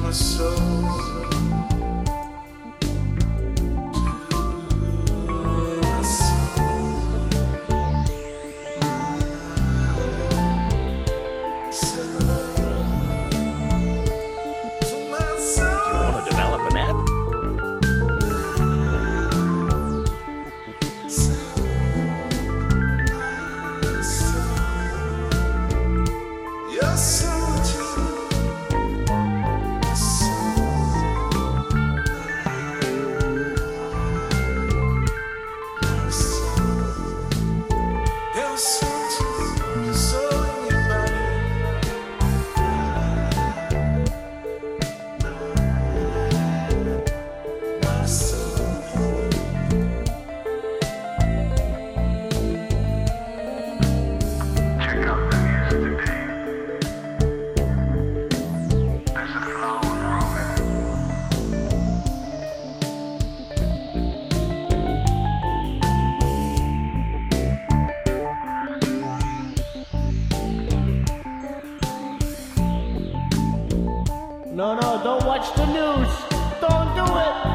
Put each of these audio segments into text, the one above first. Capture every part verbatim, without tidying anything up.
No, no, don't watch the news. Don't do it.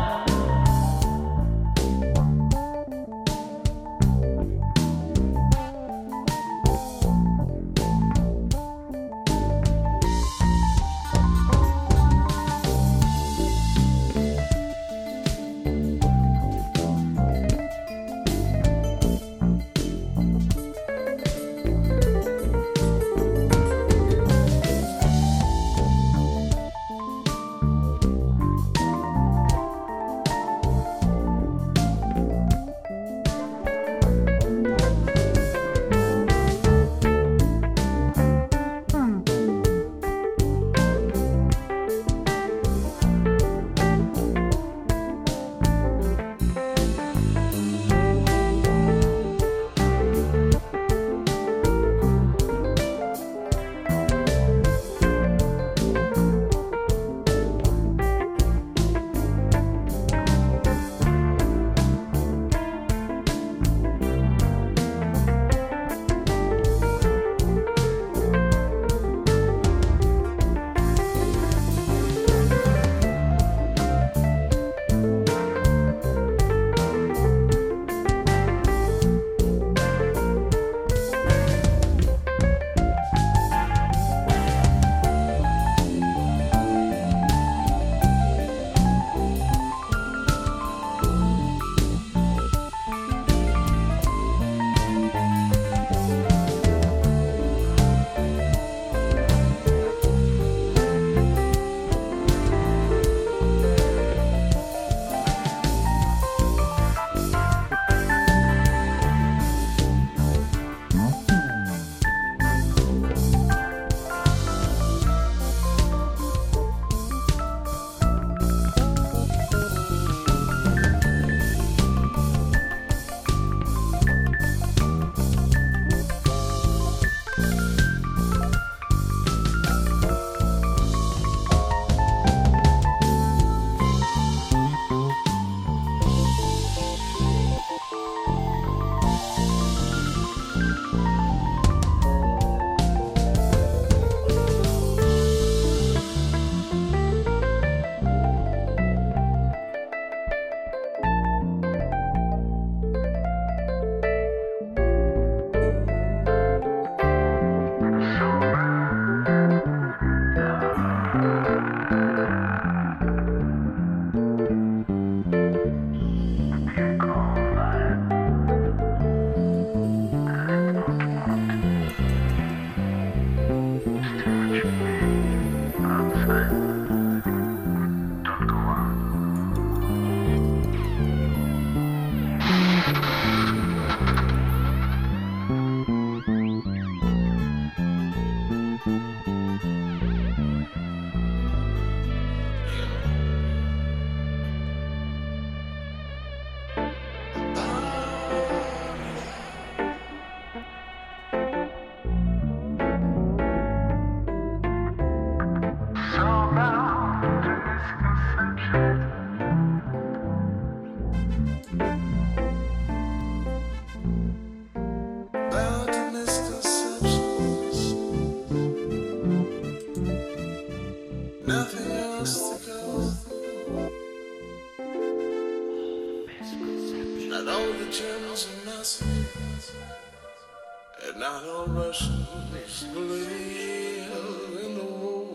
Not all the Germans are Nazis, and not all Russians believe in the war.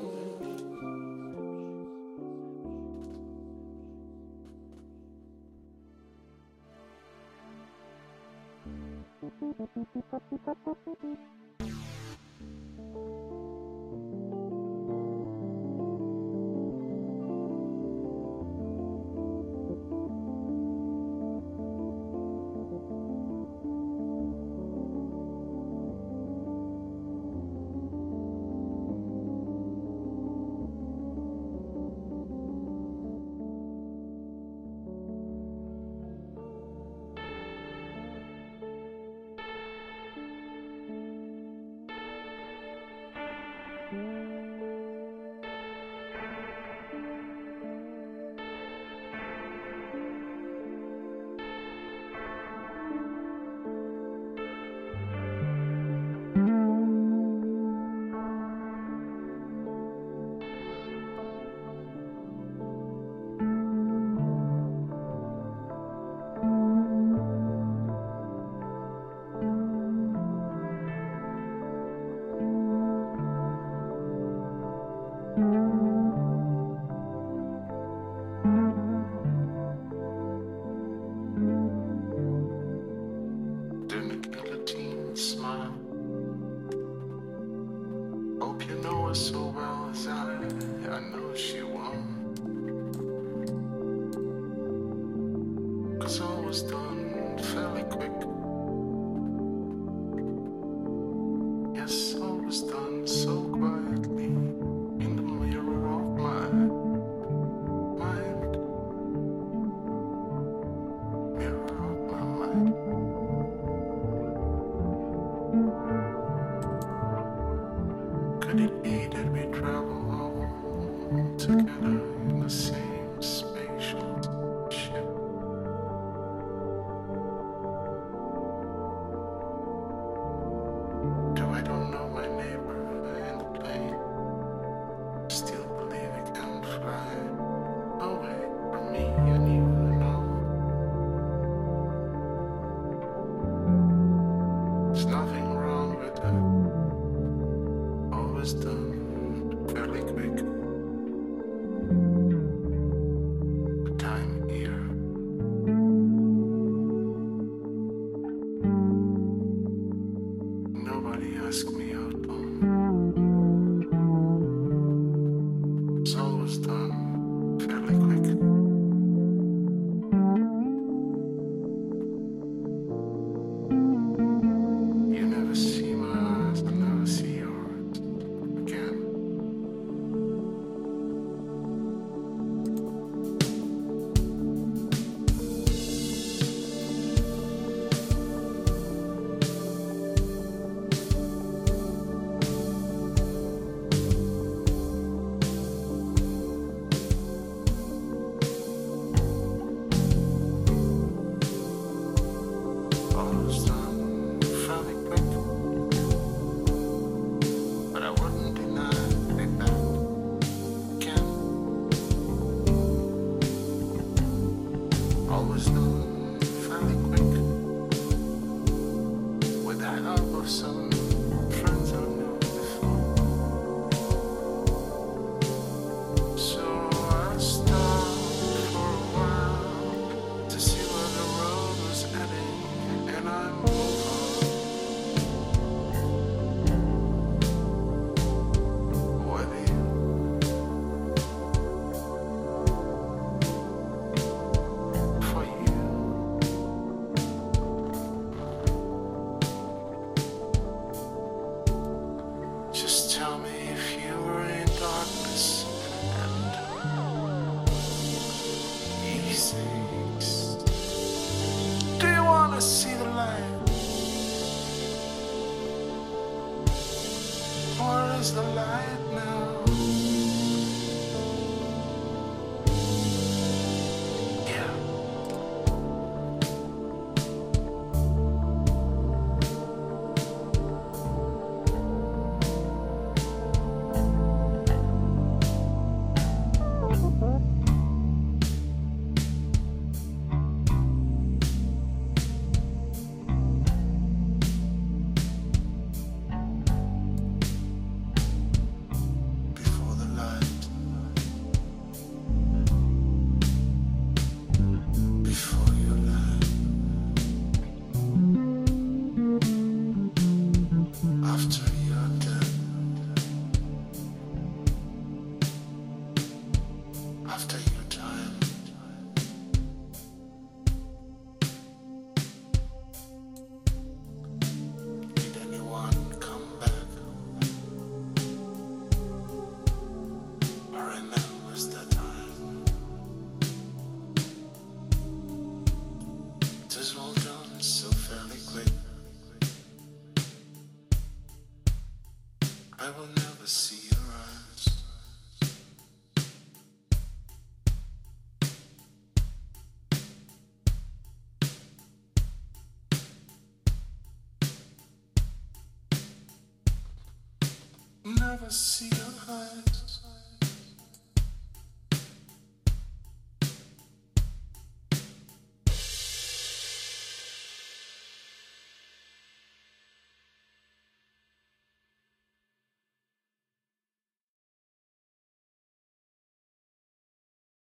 Didn't the guillotine smile? Hope you know her so well as I, I know she won't. 'Cause all was done fairly quick. Yes, all was done so quietly in the mirror of my mind. Mirror of my mind. Could it be that we travel all together in the same spatial ship? Though I don't know my neighbor in the plane, still believe it can fly away from me and you know. There's nothing wrong with that. Always done fairly quick. The time here. Nobody asked me out on. It's always done fairly quick. You never see my eyes, I never see yours again. Always done fairly quick. But I wouldn't deny it back again. Always done fairly quick. With the help of some friends I knew before. So I stopped for a while to see where the road was heading, and I moved on. With you. For you. Just tell me if you were in darkness and these things. Do you wanna see the light? Where is the light now? Yeah. never see your eyes.